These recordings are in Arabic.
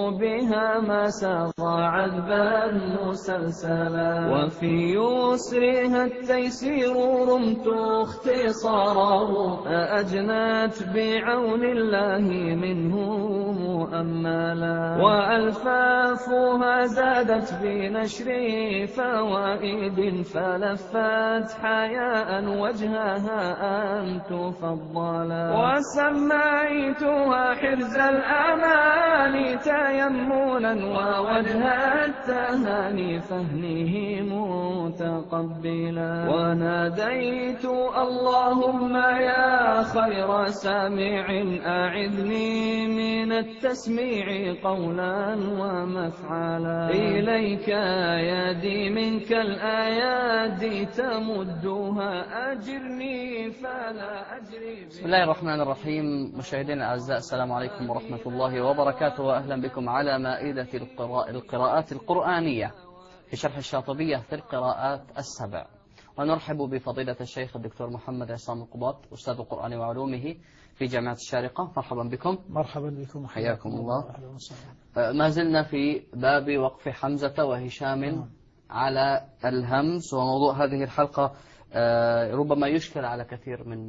بها ما ساغ عذبا مسلسلا، وفي يسرها التيسير رمت اختصاره، فأجنت بعون الله منه مؤملا، وألفافها زادت بنشر فوائد، فلفت حياء وجهها أن تفضلا، وسميتها حرز الأمان تيمنا، ووجه التهاني فهنه متقبلا، وناديت اللهم يا خير سامع أعذني من التسميع قولا ومفعلا، إليك يدي منك الآيات تمدها، أجرني فلا أجري. بسم الله الرحمن الرحيم. مشاهدينا الأعزاء، السلام عليكم ورحمة الله وبركاته، وأهلا بكم على مائدة القراءات القرآنية في شرح الشاطبية في القراءات السبع. ونرحب بفضيلة الشيخ الدكتور محمد عصام القباط، أستاذ القرآن وعلومه في جامعة الشارقة. مرحبا بكم. مرحبا بكم، حياكم الله. ما زلنا في باب وقف حمزة وهشام على الهمز، وموضوع هذه الحلقة ربما يشكل على كثير من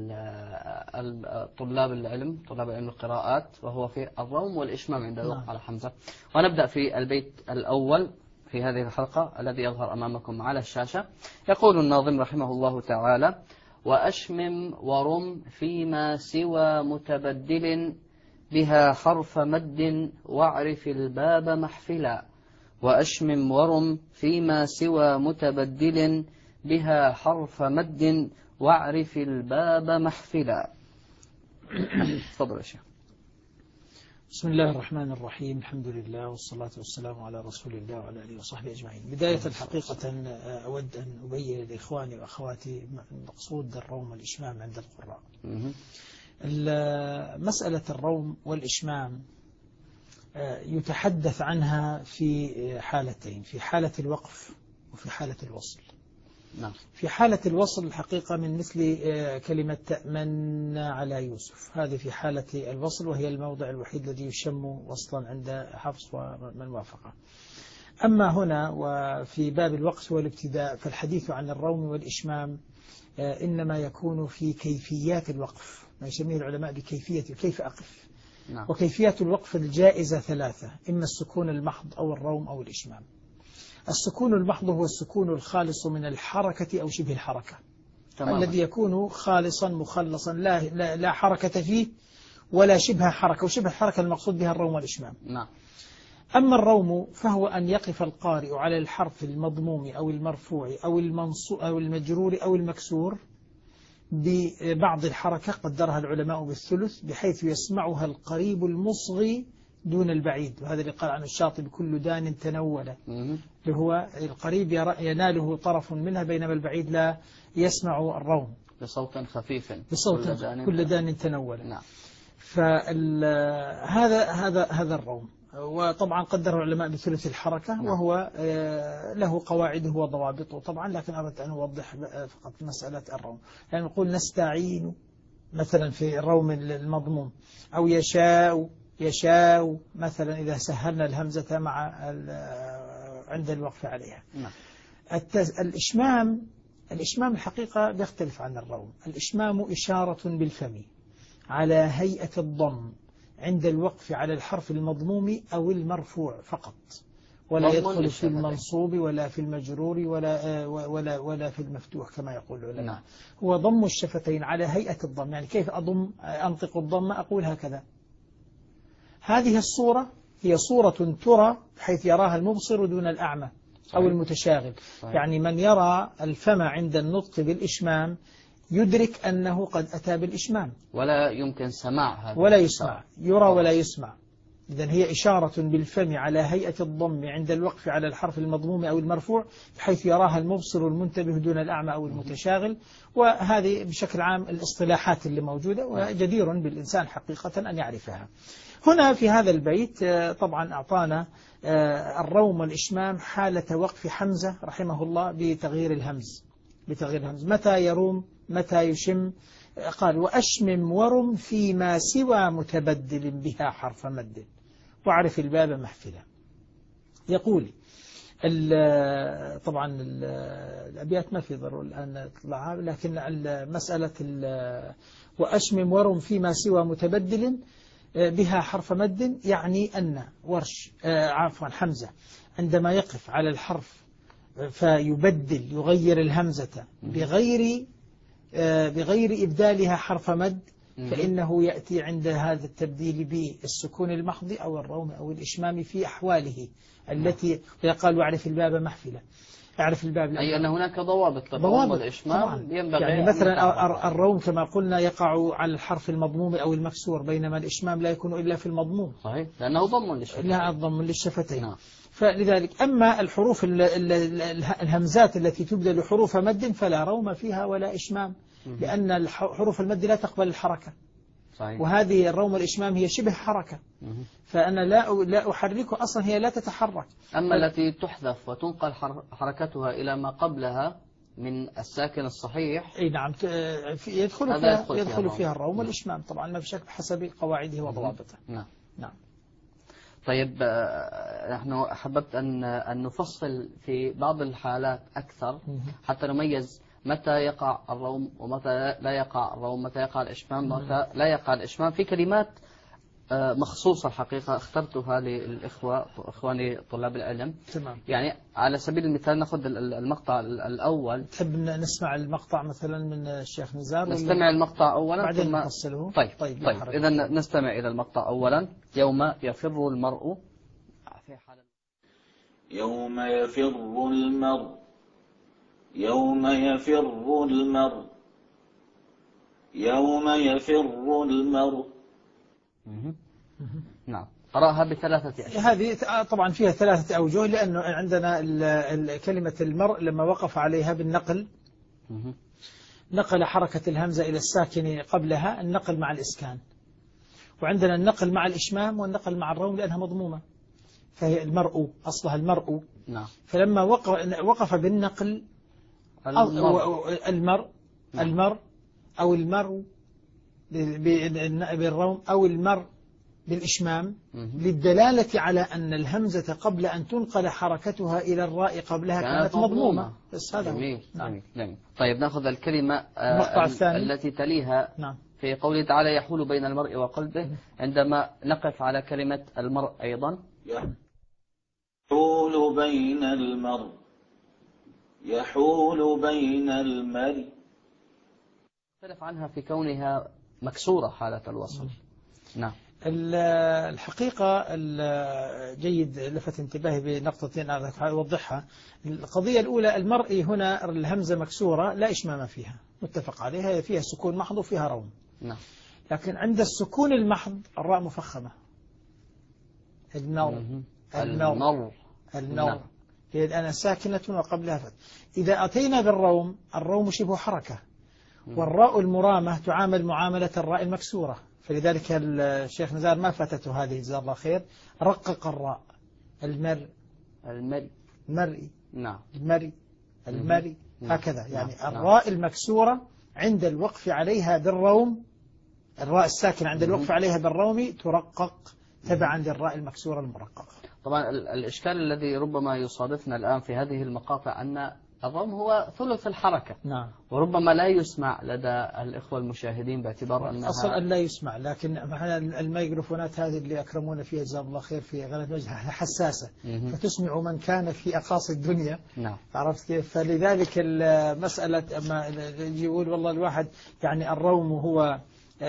طلاب العلم القراءات، وهو في الروم والإشمام عند الوقف على حمزة. ونبدأ في البيت الأول في هذه الحلقة الذي يظهر أمامكم على الشاشة. يقول الناظم رحمه الله تعالى: وأشمم ورم فيما سوى متبدل، بها حرف مد واعرف الباب محفلا. وأشمم ورم فيما سوى متبدل، بها حرف مد واعرف الباب محفلا. تفضل يا شيخ. بسم الله الرحمن الرحيم، الحمد لله والصلاة والسلام على رسول الله وعلى آله وصحبه أجمعين. بداية الحقيقة أود أن أبين لإخواني وأخواتي مقصود الروم والإشمام عند القراء. مسألة الروم والإشمام يتحدث عنها في حالتين، في حالة الوقف وفي حالة الوصل. في حالة الوصل الحقيقة من مثل كلمة تأمن على يوسف، هذه في حالة الوصل، وهي الموضع الوحيد الذي يشم وصلا عند حفص ومن وافقه. أما هنا وفي باب الوقف والابتداء فالحديث عن الروم والإشمام إنما يكون في كيفيات الوقف، ما يسميه العلماء بكيفية كيف أقف. وكيفيات الوقف الجائزة ثلاثة: إما السكون المحض أو الروم أو الإشمام. السكون المحض هو السكون الخالص من الحركة أو شبه الحركة، الذي يكون خالصا مخلصا لا حركة فيه ولا شبه حركة، وشبه الحركة المقصود بها الروم والإشمام. أما الروم فهو أن يقف القارئ على الحرف المضموم أو المرفوع أو المنصوب أو المجرور أو المكسور ببعض الحركة قدرها العلماء بالثلث، بحيث يسمعها القريب المصغي دون البعيد، وهذا اللي قال عن الشاطبي: كل دان تنول، اللي هو القريب يناله طرف منها، بينما البعيد لا يسمع الروم بصوت خفيف، بصوت كل دان تنول. فهذا الروم، وطبعا قدره العلماء بثلث الحركة، وهو له قواعده وضوابطه طبعا، لكن أردت أن أوضح فقط مسألة الروم. يعني نقول نستعين مثلا في الروم المضموم، أو يشاء مثلا إذا سهلنا الهمزة مع عند الوقف عليها. الإشمام الحقيقة بيختلف عن الروم. الإشمام إشارة بالفم على هيئة الضم عند الوقف على الحرف المضموم أو المرفوع فقط، ولا يدخل في المنصوب ولا في المجرور ولا في المفتوح كما يقول العلماء. هو ضم الشفتين على هيئة الضم. يعني كيف أنطق الضم؟ أقول هكذا. هذه الصورة هي صورة ترى بحيث يراها المبصر دون الأعمى أو المتشاغل. يعني من يرى الفم عند النطق بالإشمام يدرك أنه قد أتى بالإشمام، ولا يمكن سماع هذا، ولا يسمع، يرى ولا يسمع. إذن هي إشارة بالفم على هيئة الضم عند الوقف على الحرف المضموم أو المرفوع، بحيث يراها المبصر المنتبه دون الأعمى أو المتشاغل. وهذه بشكل عام الاصطلاحات اللي موجودة، وجدير بالإنسان حقيقة أن يعرفها. هنا في هذا البيت طبعا أعطانا الروم والإشمام حالة وقف حمزة رحمه الله بتغيير الهمز. متى يروم، متى يشم؟ قال: وأشمم ورم فيما سوى متبدل بها حرف مد واعرف الباب محفلا. يقول طبعا الأبيات ما في ضرورة الآن نطلعها، لكن مسألة وأشمم ورم فيما سوى متبدل بها حرف مد، يعني أن ورش عفوا حمزة عندما يقف على الحرف فيبدل يغير الهمزة بغير إبدالها حرف مد، فإنه يأتي عند هذا التبديل بالسكون المحض أو الروم أو الإشمام في أحواله التي يقال واعرف الباب محفلة. اعرف الباب، أي أن هناك ضوابط للروم والإشمام ينبغي، يعني مثلا الروم كما قلنا يقع على الحرف المضموم أو المكسور، بينما الإشمام لا يكون إلا في المضموم، صحيح، لأنه ضم للشفتين. لا ضم للشفتين. فلذلك أما الحروف الهمزات التي تبدل حروف مد فلا روم فيها ولا إشمام، لأن حروف المد لا تقبل الحركة، صحيح. وهذه الروم والإشمام هي شبه حركة، فأنا لا أحركه أصلا، هي لا تتحرك. أما التي تحذف وتنقل حركتها إلى ما قبلها من الساكن الصحيح، أي نعم، يدخل فيها الروم والإشمام طبعا، ما بشكل حسب قواعده وضوابطه. نعم. طيب، نحن أحببت أن نفصل في بعض الحالات أكثر حتى نميز متى يقع الروم ومتى لا يقع الروم، متى يقع الإشمام ومتى لا يقع الإشمام، في كلمات مخصوصة الحقيقة اخترتها إخواني طلاب العلم. تمام. يعني على سبيل المثال نأخذ المقطع الأول. تحب نسمع المقطع مثلا من الشيخ نزار؟ نستمع المقطع أولا بعدين نفصله. طيب إذا نستمع إلى المقطع أولا. يوم يفر المرء، يوم يفر المرء، يوم يفر المرء، يوم يفر المرء. نعم، قرأها بثلاثة أشياء. هذه طبعا فيها ثلاثة أوجه، لأنه عندنا كلمة المرء لما وقف عليها بالنقل نقل حركة الهمزة إلى الساكن قبلها، النقل مع الإسكان، وعندنا النقل مع الإشمام والنقل مع الروم لأنها مضمومة، فهي المرء أصلها المرء. نعم. فلما وقف بالنقل المرء أو المرء بالروم أو المرء بالإشمام، للدلالة على أن الهمزة قبل أن تنقل حركتها إلى الراء قبلها كانت مضمومة. بس هذا جميل. نعم. طيب نأخذ الكلمة التي تليها. نعم. في قوله تعالى يحول بين المرء وقلبه، عندما نقف على كلمة المرء أيضا، يحول بين المرء، يحول بين المرء، اختلف عنها في كونها مكسورة حالة الوصل. نعم. الحقيقة جيد لفت انتباهي بنقطتين أوضحها. القضية الأولى، المرء هنا الهمزة مكسورة لا إشمام فيها، متفق عليها، فيها سكون محض وفيها روم. نعم. لكن عند السكون المحض الراء مفخمة، النور هي الآن ساكنة وقبلها فتح. إذا أتينا بالروم، الروم شبه حركة، والراء المرامة تعامل معاملة الراء المكسورة، فلذلك الشيخ نزار ما فاتته هذه جزاه الله خير، رقق الراء، المرئي. نعم. المرئي هكذا، يعني الراء المكسورة عند الوقف عليها بالروم، الراء الساكنة عند الوقف عليها بالروم ترقق تبعا للراء المكسورة المرققة. طبعا الإشكال الذي ربما يصادفنا الآن في هذه المقاطع أن الروم هو ثلث الحركة. نعم. وربما لا يسمع لدى الإخوة المشاهدين باعتبار أنها أصلا لا يسمع، لكن الميكروفونات هذه اللي أكرمونا فيها جزاه الله خير في غلط وجهها حساسة، فتسمع من كان في أقاصي الدنيا. نعم. عرفت كيف؟ فلذلك المسألة أما يقول والله الواحد يعني الروم هو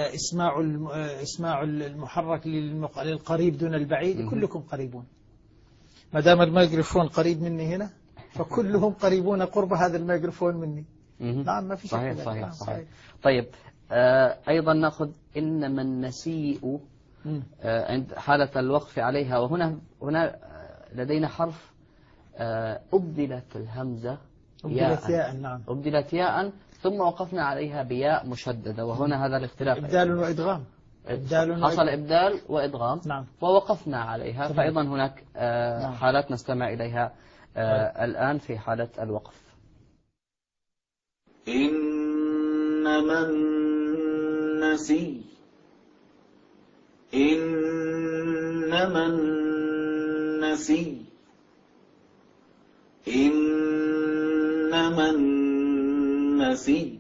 إسماع المحرك للقريب دون البعيد، كلكم قريبون ما دام الميكروفون قريب مني هنا، فكلهم قريبون قرب هذا الميكروفون مني. نعم، ما في شك. صحيح. طيب، أيضا نأخذ إنما النسيء عند حالة الوقف عليها، وهنا لدينا حرف أبدلت الهمزة ياء. نعم. أبدلت ياء ثم وقفنا عليها بياء مشددة، وهنا هذا الاختلاف. إبدال وإدغام. حصل إبدال وإدغام. نعم. ووقفنا عليها. فأيضا هناك حالات نستمع إليها الآن في حالة الوقف. إنما النسي، إنما إنما النسي إنما النسي.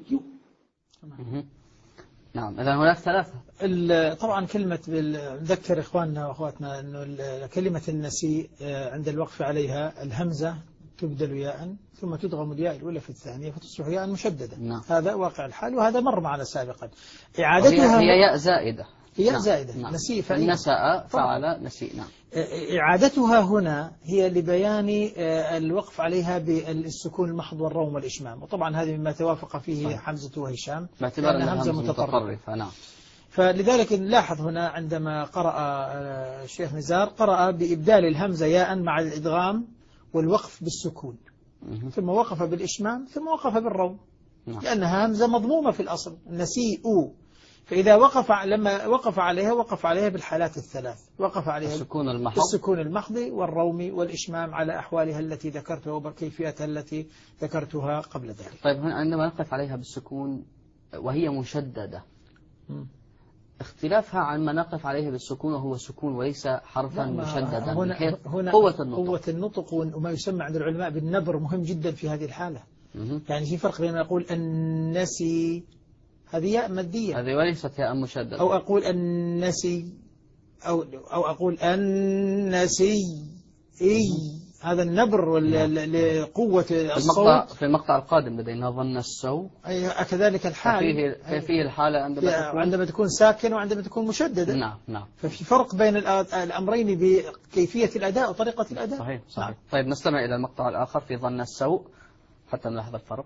نعم. إذا هناك ثلاثة. طبعا كلمة نذكر إخواننا وأخواتنا أنه كلمة النسي عند الوقف عليها الهمزة تبدل ياء ثم تدغم الياء الأولى في الثانية فتصبح ياء مشددة. نعم. هذا واقع الحال وهذا مر معنا سابقا. إعادتها هي ياء زائدة. هي نعم. زائدة. نعم. نسي نسأ فعل نسي. نعم. إعادتها هنا هي لبيان الوقف عليها بالسكون المحض والروم والإشمام، وطبعا هذه مما توافق فيه صحيح. حمزة وهشام باعتبار أنها همزة متطرفة. نعم. فلذلك نلاحظ هنا عندما قرأ الشيخ نزار قرأ بإبدال الهمزة ياء مع الإدغام والوقف بالسكون، ثم وقف بالإشمام ثم وقف بالروم. نعم. لأنها همزة مضمومة في الأصل النسيء، فإذا لما وقف عليها بالحالات الثلاث، وقف عليها بالسكون المحض والروم والإشمام على أحوالها التي ذكرتها وكيفيتها التي ذكرتها قبل ذلك. طيب هنا عندما نقف عليها بالسكون وهي مشددة اختلافها عن ما نقف عليه بالسكون وهو سكون وليس حرفا مشددا. هنا قوة النطق وما يسمى عند العلماء بالنبر مهم جدا في هذه الحالة. يعني في فرق بين ما أقول النسي هذه ياء مادية، هذه وليست ياء مشددة، أو أقول النسي أو أقول النسي هذا النبر لقوة الصوت. في المقطع القادم لدينا ظن السو كذلك الحال فيه الحالة عندما تكون ساكن وعندما تكون مشددة. نعم. ففي فرق بين الأمرين بكيفية الأداء وطريقة الأداء. صحيح. نعم. طيب نستمع إلى المقطع الآخر في ظن السو حتى نلاحظ الفرق.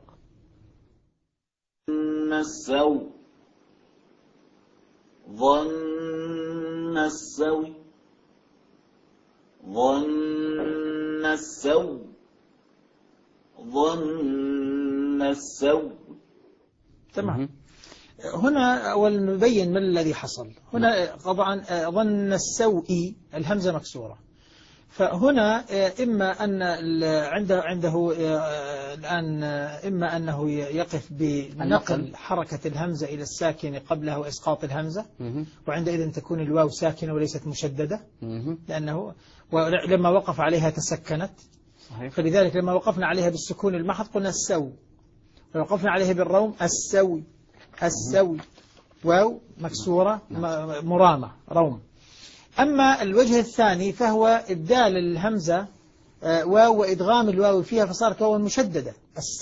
ظن السو ظن السو ظن السو ظن السو. تمام. هنا أول نبين ما الذي حصل هنا. طبعا ظن السوء الهمزة مكسورة، فهنا إما أن عنده الآن إما أنه يقف بنقل حركة الهمزة إلى الساكن قبلها وإسقاط الهمزة، وعندئذ تكون الواو ساكنة وليست مشددة، لأنه لما وقف عليها تسكنت. فلذلك لما وقفنا عليها بالسكون المحض قلنا السو، ووقفنا عليها بالروم السوي واو مكسورة مرامة روم. أما الوجه الثاني فهو إبدال الهمزة واو وإدغام الواو فيها فصارت واو مشددة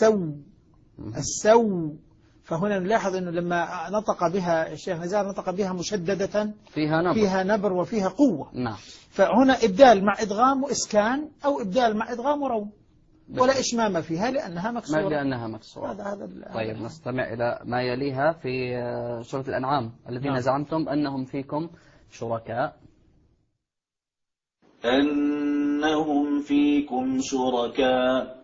السو. فهنا نلاحظ أنه لما نطق بها الشيخ نزار نطق بها مشددة فيها نبر وفيها قوة. نعم. فهنا إبدال مع إدغام وإسكان أو إبدال مع إدغام وروم، ولا إشمام فيها لأنها مكسورة. طيب نستمع إلى ما يليها في سورة الأنعام الذين زعمتم أنهم فيكم شركاء. أنهم فيكم شركاء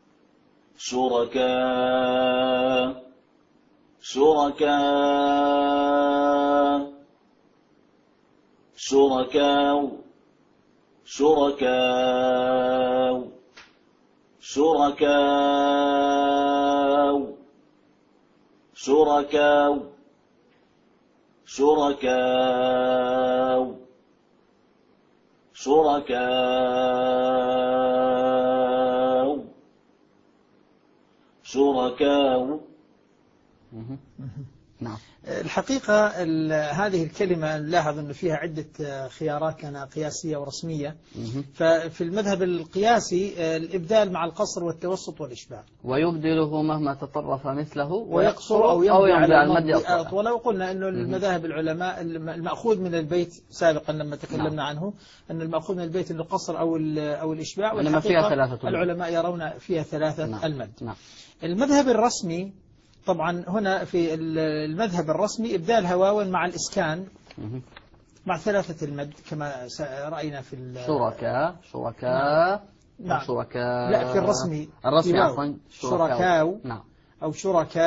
شركاء. نعم. الحقيقة هذه الكلمة نلاحظ أنه فيها عدة خيارات لنا قياسية ورسمية. ففي المذهب القياسي الإبدال مع القصر والتوسط والإشباع، ويبدله مهما تطرف مثله ويقصر أو يمضي على المد أطول. وقلنا أنه المذاهب العلماء المأخوذ من البيت سابقا لما تكلمنا عنه أن المأخوذ من البيت أنه قصر أو الإشباع، والحقيقة العلماء يرون فيها ثلاثة المد. المذهب الرسمي طبعا هنا في المذهب الرسمي إبدال واو مع الإسكان مع ثلاثة المد كما رأينا في شركاء. نعم. شركاء. لا في الرسمي عفوا شركاء. نعم. أو شركاء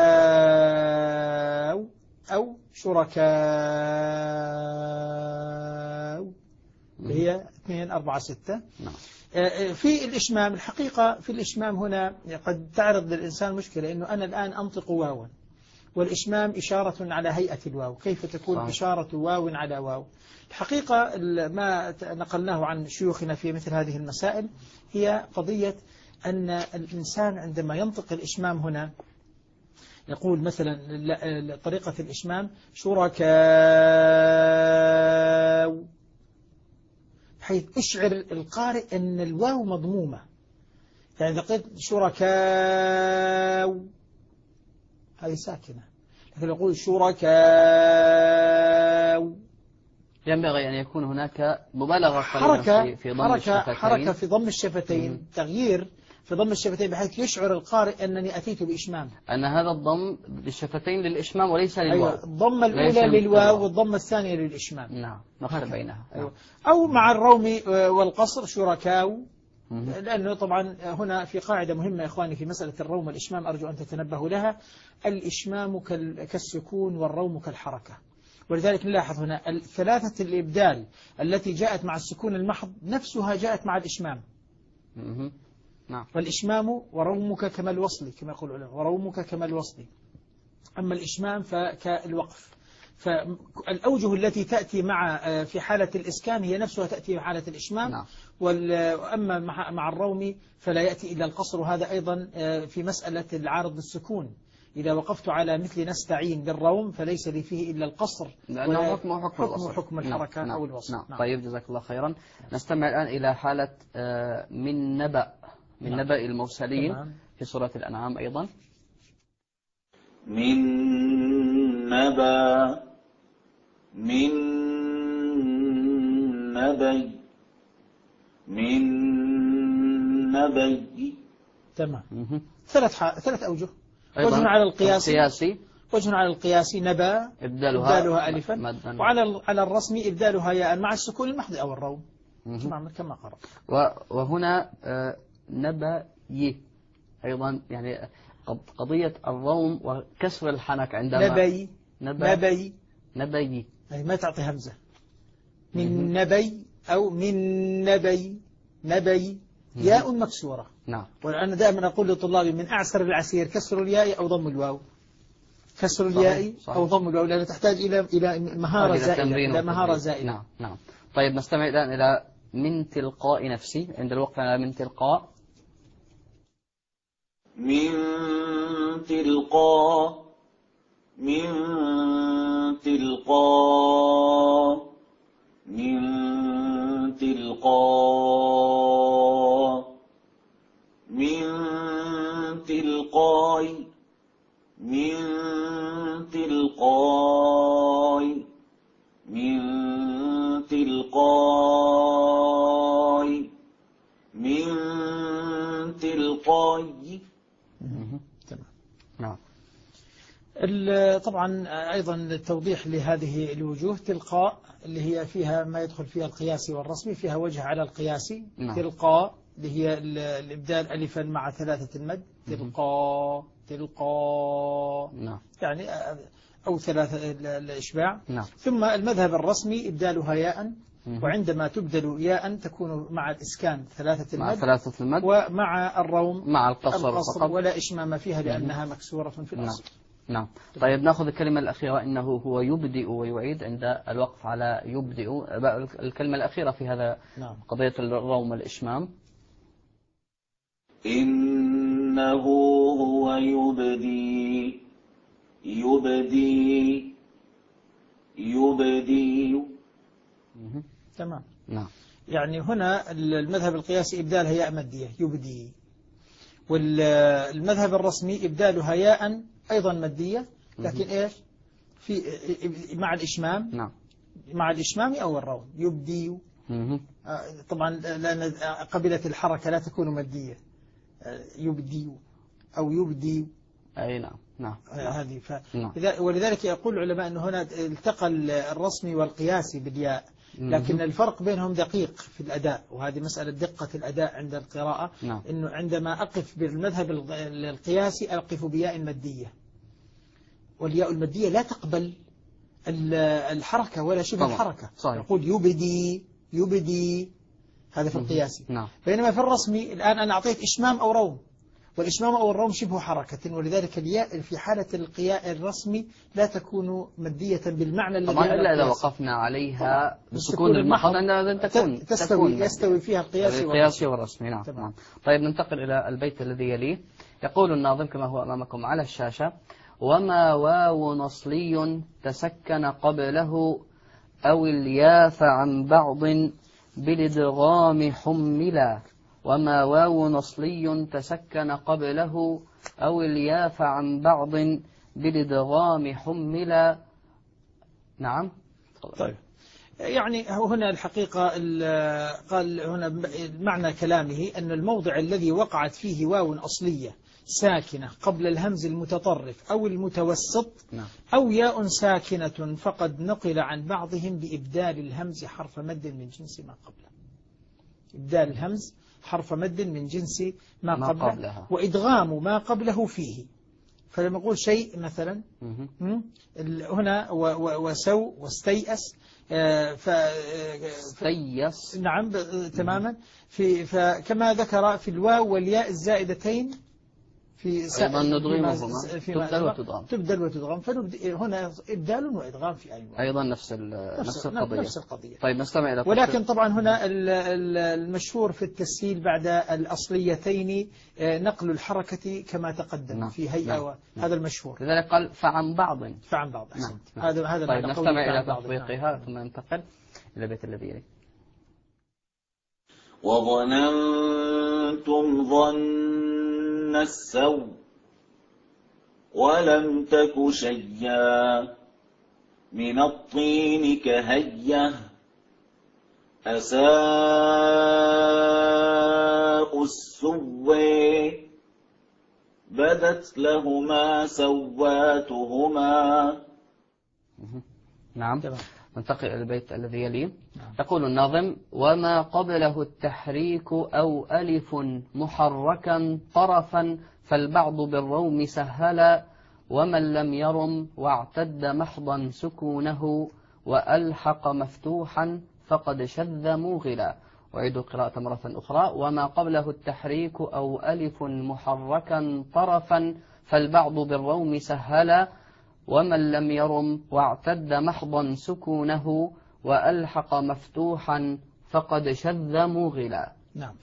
هي 2 4 6. نعم. في الإشمام الحقيقة في الإشمام هنا قد تعرض للإنسان مشكلة، إنه أنا الآن أنطق واوا والإشمام إشارة على هيئة الواو. كيف تكون إشارة واو على واو؟ الحقيقة ما نقلناه عن شيوخنا في مثل هذه المسائل هي قضية أن الإنسان عندما ينطق الإشمام هنا يقول مثلا طريقة الإشمام شركاء، حيث أشعر القارئ أن الواو مضمومة. يعني إذا قلت شركاء هذه ساكنة، لكن يقول شركاء ينبغي أن يكون هناك مبالغة في ضم الشفتين، حركة في ضم الشفتين، تغيير في ضم الشفتين بحيث يشعر القارئ أنني أتيت بإشمام، أن هذا الضم بالشفتين للإشمام وليس للواو. أيوة. الضمة الأولى للواو والضمة الثانية للإشمام. نعم، نفرق بينها. أيوة. أو مع الروم والقصر شركاء، لأنه طبعا هنا في قاعدة مهمة يا إخواني في مسألة الروم والإشمام أرجو أن تتنبهوا لها. الإشمام كالسكون والروم كالحركة، ولذلك نلاحظ هنا الثلاثة الإبدال التي جاءت مع السكون المحض نفسها جاءت مع الإشمام. نعم. والإشمام ورومك كما الوصل كما يقول العلماء، ورومك كما الوصل. أما الإشمام فكالوقف. فالأوجه التي تأتي في حالة الإسكان هي نفسها تأتي في حالة الإشمام. نعم. وأما مع الروم فلا يأتي إلا القصر، وهذا أيضا في مسألة العارض بالسكون. إذا وقفت على مثل نستعين بالروم فليس لي فيه إلا القصر، لأنه حكم الحركة. نعم. أو الوصل. نعم. طيب جزاك الله خيرا. نستمع الآن إلى حالة من نبأ المرسلين في سورة الأنعام أيضا. من نبأ تمام. ثلاث أوجه. وجه على القياسي، وجه على القياسي نبأ إبدالها ألفا، وعلى الرسم إبدالها ياء مع السكون المحض أو الروم كما قرأ. وهنا نبأي أيضا، يعني قضية الروم وكسر الحنك عندما نبي يعني ما تعطي همزة. من نبي أو من نبي ياء مكسورة. نعم. وأنا دائما أقول لطلابي من أعسر العسير كسر الياء أو ضم الواو، كسر الياء أو ضم الواو، لأنه تحتاج إلى مهارة زائدة. نعم. طيب نستمع الآن إلى من تلقاء نفسي، عند الوقف على من تلقاء. من تلقاء نعم. طبعا أيضا التوضيح لهذه الوجوه. تلقاء اللي هي فيها ما يدخل فيها القياسي والرسمي، فيها وجه على القياسي. نعم. تلقاء اللي هي الإبدال ألفا مع ثلاثة المد، تلقاء نعم. يعني أو ثلاثة الإشباع. نعم. ثم المذهب الرسمي إبدالها ياء، وعندما تبدل ياء تكون مع الإسكان ثلاثة المد، ومع الروم مع القصر فقط، ولا إشمام فيها لأنها مكسورة في الأصل. نعم. طيب نأخذ الكلمة الأخيرة، إنه هو يبدئ ويعيد عند الوقف على يبدئ. الكلمة الأخيرة في هذا قضية الروم والإشمام. إنه هو يبدي. تمام. نعم. يعني هنا المذهب القياسي إبدالها ياء مادية يبدي، والمذهب الرسمي إبدالها ياء أيضا مادية، لكن إيش في مع الإشمام. نعم. مع الإشمام أو الروم يبدي. طبعا لأن قبيلة الحركة لا تكون مادية، يبدي أو يبدي. أي نعم. نعم. هذه ولذلك يقول العلماء أنه هنا التقى الرسمي والقياسي بالياء، لكن الفرق بينهم دقيق في الأداء، وهذه مسألة دقة الأداء عند القراءة. نعم. أنه عندما أقف بالمذهب القياسي أقف بياء مادية، والياء المادية لا تقبل الحركة ولا شبه الحركة. يقول يبدي هذا في القياسي. نعم. بينما في الرسمي الآن أنا أعطيت إشمام أو روم، والإشمام أو الروم شبه حركة، ولذلك الياء في حالة القياء الرسمي لا تكون مدية بالمعنى الذي طبعا إلا إذا وقفنا عليها بسكون المحض أن تكون يستوي فيها القياسي والرسمي. نعم. طيب ننتقل إلى البيت الذي يليه. يقول الناظم كما هو أمامكم على الشاشة: وما واو نصلي تسكن قبله أو الياف عن بعض بالادغام حملا. وما واو نصلي تسكن قبله أو الياف عن بعض بالادغام حملا. نعم. طيب يعني هنا الحقيقة قال هنا معنى كلامه أن الموضع الذي وقعت فيه واو أصلية ساكنة قبل الهمز المتطرف أو المتوسط أو ياء ساكنة فقد نقل عن بعضهم بإبدال الهمز حرف مد من جنس ما قبله. إبدال الهمز حرف مد من جنس ما قبله وإدغام ما قبله فيه. فلما نقول شيء مثلا هنا وسو واستيأس استيأس نعم تماما فكما ذكر في الواو والياء الزائدتين في أيضا ندغمهما تبدل وتدغم هنا إبدال وإدغام في أيضا نفس القضية. طيب نستمع إلى ولكن طبعا هنا المشهور في التسهيل بعد الأصليتين نقل الحركة كما تقدم في هيئة هذا المشهور. لذلك قال فعن بعض أحسنت. هذا طيب نستمع إلى تطبيقها ثم ننتقل إلى البيت الذي يليه. وظننتم ظن السوء ولم تك شيئا من الطين كهية أساء السوء بدت لهما سواتهما. نعم. ننتقل إلى البيت الذي يليه. يقول الناظم: وما قبله التحريك أو ألف محركا طرفا فالبعض بالروم سهلا ومن لم يرم واعتد محضا سكونه وألحق مفتوحا فقد شذ موغلا. أعيد القراءة مرة أخرى: وما قبله التحريك أو ألف محركا طرفا فالبعض بالروم سهلا ومن لم يرم واعتد محضا سكونه وألحق مفتوحا فقد شذ موغلا. نعم.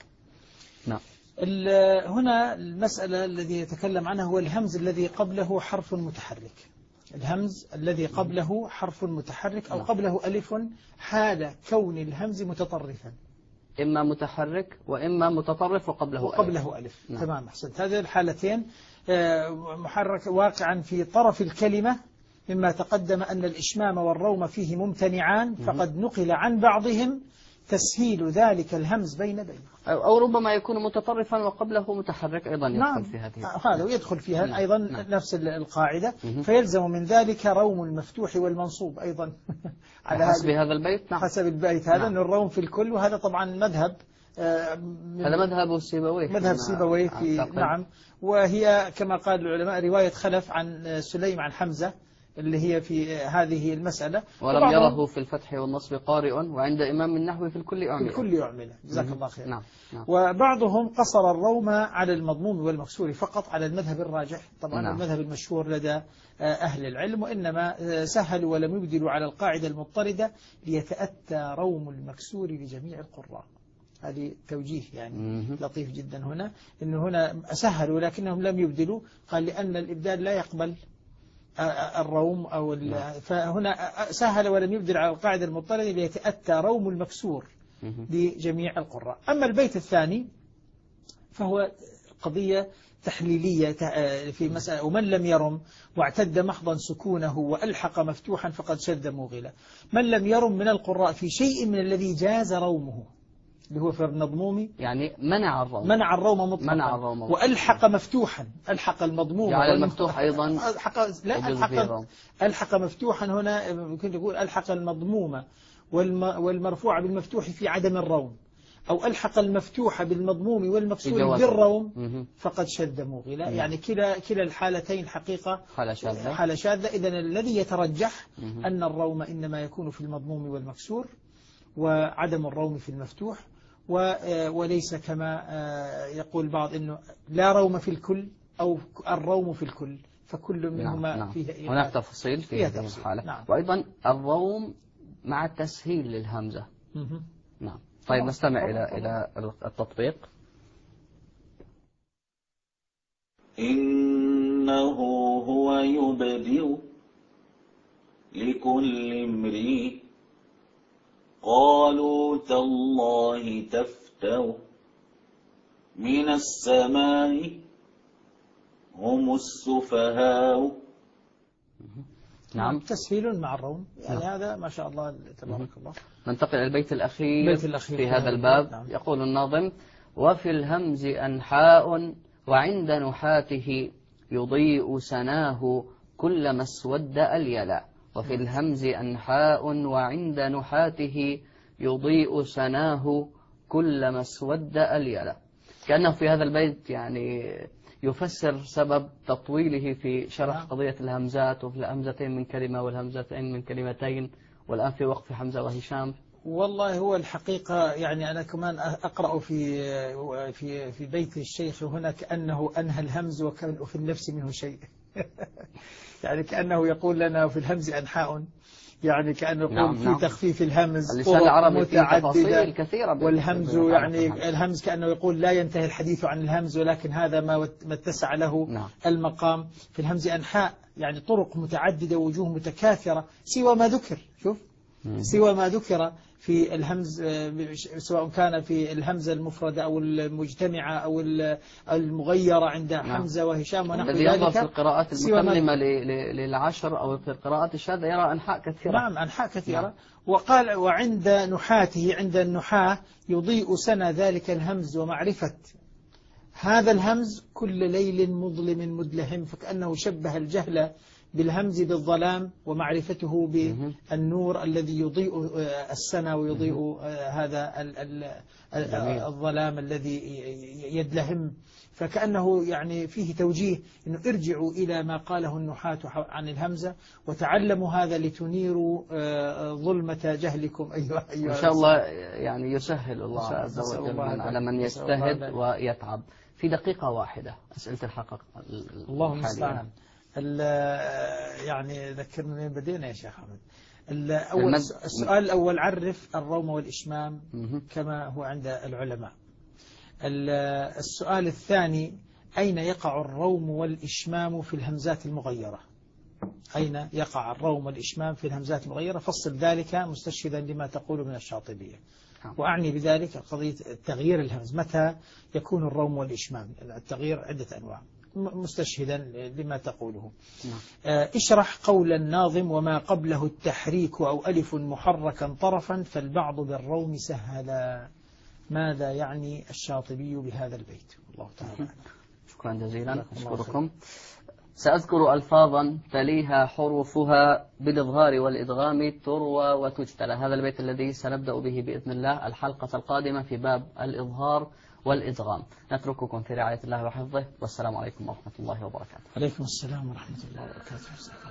هنا المسألة الذي يتكلم عنها هو الهمز الذي قبله حرف متحرك. الهمز الذي قبله حرف متحرك أو قبله ألف حال كون الهمز متطرفا، إما متحرك وإما متطرف وقبله ألف. تمام أحسنت. هذه الحالتين محرك واقعا في طرف الكلمة، مما تقدم أن الإشمام والروم فيه ممتنعان فقد نقل عن بعضهم تسهيل ذلك الهمز بين أو ربما يكون متطرفا وقبله متحرك أيضا يدخل في هذه هذا يدخل فيها أيضا نفس القاعدة. فيلزم من ذلك روم المفتوح والمنصوب أيضا على حسب هذا البيت. حسب البيت هذا أن الروم في الكل، وهذا طبعا مذهب هذا مذهب سيبويه نعم. وهي كما قال العلماء رواية خلف عن سليم عن حمزة اللي هي في هذه المسألة. ولم يره في الفتح والنصب قارئ وعند إمام النحو في الكل أعمل. جزاك الله خير. نعم. وبعضهم قصر الروم على المضموم والمكسور فقط على المذهب الراجح طبعا. المذهب المشهور لدى أهل العلم، وإنما سهلوا ولم يبدلوا على القاعدة المضطردة ليتأتى روم المكسور لجميع القراء. هذه توجيه يعني لطيف جدا هنا، إنه هنا سهلوا ولكنهم لم يبدلوا. قال لأن الإبدال لا يقبل الروم أو فهنا سهل ولم يبدل على القاعدة المضطردة ليتأتى روم المكسور لجميع القراء. أما البيت الثاني فهو قضية تحليلية في مسألة: ومن لم يرم واعتد محضا سكونه وألحق مفتوحا فقد شذ موغلا. من لم يرم من القراء في شيء من الذي جاز رومه اللي هو في المضموم، يعني منع الروم مطلقا وألحق مفتوحا، ألحق المضموم يعني المفتوح أيضا ألحق مفتوحا. هنا ممكن تقول ألحق المضموم والمرفوع بالمفتوح في عدم الروم، أو ألحق المفتوح بالمضموم والمكسور بالروم فقد شذ موغلا. يعني كلا الحالتين حقيقة حالة شاذة. إذن الذي يترجح أن الروم إنما يكون في المضموم والمكسور، وعدم الروم في المفتوح. وليس كما يقول بعض أنه لا روم في الكل أو الروم في الكل، فكل منهما نعم. فيه هناك تفصيل في هذه الحالة. نعم. وأيضا الروم مع التسهيل للهمزة. نعم. طيب نستمع إلى التطبيق. إنه هو يبدئ لكل امرئ قالوا تالله تفتر من السماء هم السفهاء. نعم. تسهيل مع الروم يعني. نعم. هذا ما شاء الله تبارك الله. ننتقل إلى البيت الأخير في هذا الباب. نعم. يقول الناظم: وفي الهمز أنحاء وعند نحاته يضيء سناه كلما اسود اليلا. وفي الهمز أنحاء وعند نحاته يضيء سناه كلما اسود اليلا. كأنه في هذا البيت يعني يفسر سبب تطويله في شرح قضية الهمزات، وفي الهمزتين من كلمة والهمزتين من كلمتين، والآن في وقف حمزة وهشام. والله هو الحقيقة يعني أنا كمان أقرأ في بيت الشيخ هنا كأنه أنهى الهمز وفي النفس منه شيء. يعني كأنه يقول لنا في الهمز أنحاء، يعني كأنه يقول في تخفيف الهمز اللسان العربي فيه تفاصيل كثيرة، والهمز يعني الهمز كأنه يقول لا ينتهي الحديث عن الهمز، ولكن هذا ما اتسع له المقام. في الهمز أنحاء يعني طرق متعددة ووجوه متكاثرة سوى ما ذكر. شوف، سوى ما ذكر في الهمز، سواء كان في الهمزة المفردة أو المجتمعة أو المغيرة عند حمزة وهشام ونحو ذلك. الذي ينظر في القراءات المتممة للعشر أو في القراءات الشاذة يرى أنحاء كثيرة. نعم، أنحاء كثيرة. نعم. وقال: وعند نحاته، عند النحاة يضيء سنى ذلك الهمز ومعرفة هذا الهمز كل ليل مظلم مدلهم، فكأنه شبه الجهل بالهمز بالظلام ومعرفته بالنور الذي يضيء السنة ويضيء هذا الظلام الذي يدلهم. فكأنه يعني فيه توجيه أنه ارجعوا إلى ما قاله النحاة عن الهمزة وتعلموا هذا لتنيروا ظلمة جهلكم. أيها إن شاء الله يعني يسهل الله عز وجل على من يجتهد ويتعب. في دقيقة واحدة أسئلة الحقق. الله المستعان. يعني ذكرنا من بدينا يا شيخ أحمد. السؤال الأول: عرف الروم والإشمام كما هو عند العلماء. السؤال الثاني: أين يقع الروم والإشمام في الهمزات المغيرة؟ أين يقع الروم والإشمام في الهمزات المغيرة؟ فصل ذلك مستشهدا لما تقول من الشاطبية. وأعني بذلك قضية تغيير الهمز، متى يكون الروم والإشمام؟ التغيير عدة أنواع، مستشهدا لما تقوله. اشرح قول الناظم: وما قبله التحريك أو ألف محركا طرفا فالبعض بالروم سهلا. ماذا يعني الشاطبي بهذا البيت؟ الله تعالى. شكرا جزيلا، أشكركم. سأذكر ألفاظا تليها حروفها بالإظهار والإدغام تروى وتجتلى. هذا البيت الذي سنبدأ به بإذن الله الحلقة القادمة في باب الإظهار والإدغام. نترككم في رعاية الله وحفظه، والسلام عليكم ورحمة الله وبركاته. عليكم السلام ورحمة الله وبركاته.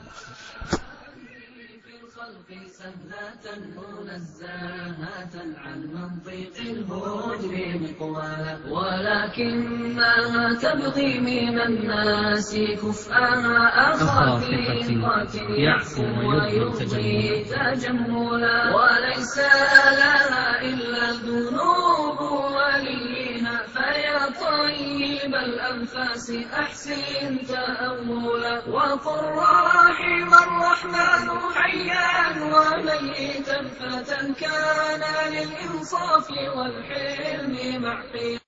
الخلق سهلة منزاهة عن منطق الهجر مقوالا، ولكنها تبغي من الناس كفءها أخافقة يعفو ويرضي تجملا، وليس لها إلا الذنوب وليها، فيا طيب الأنفاس أحسن تأولا، وقل رحم الرحمن حيا وميتا فتى كان للإنصاف والحلم معقلا.